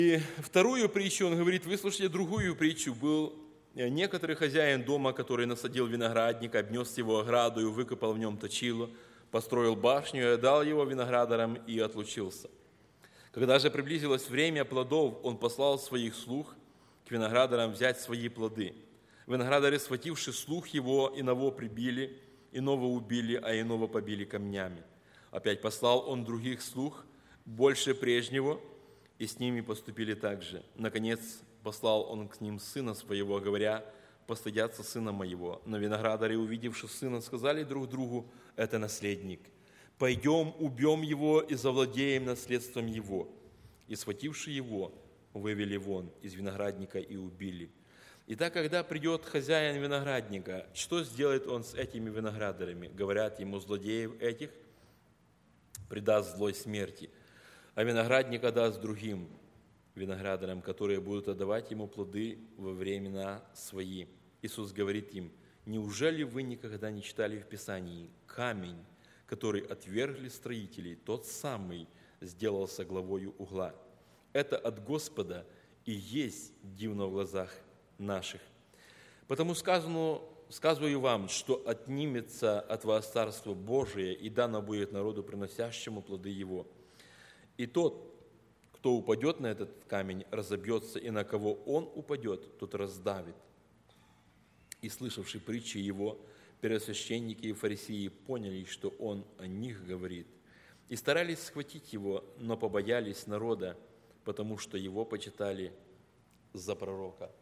И вторую притчу он говорит: выслушайте другую притчу. Был некоторый хозяин дома, который насадил виноградник, обнес его оградою, выкопал в нем точило, построил башню и отдал его виноградарям и отлучился. Когда же приблизилось время плодов, он послал своих слуг к виноградарям взять свои плоды. Виноградари, схвативши слуг его, иного прибили, иного убили, а иного побили камнями. Опять послал он других слуг, больше прежнего, и с ними поступили так же. Наконец послал он к ним сына своего, говоря: постыдятся сына моего. Но виноградари, увидевши сына, сказали друг другу: это наследник. Пойдем, убьем его и завладеем наследством его. И, схвативши его, вывели вон из виноградника и убили. Итак, когда придет хозяин виноградника, что сделает он с этими виноградарями? Говорят ему: злодеев этих предаст злой смерти, а виноградника даст другим виноградарям, которые будут отдавать ему плоды во времена свои. Иисус говорит им: неужели вы никогда не читали в Писании: камень, который отвергли строители, тот самый сделался главою угла. Это от Господа и есть дивно в глазах наших. Потому сказываю вам, что отнимется от вас Царство Божие и дано будет народу, приносящему плоды его. И тот, кто упадет на этот камень, разобьется, и на кого он упадет, тот раздавит. И слышавшие притчи его, первосвященники и фарисеи поняли, что он о них говорит, и старались схватить его, но побоялись народа, потому что его почитали за пророка.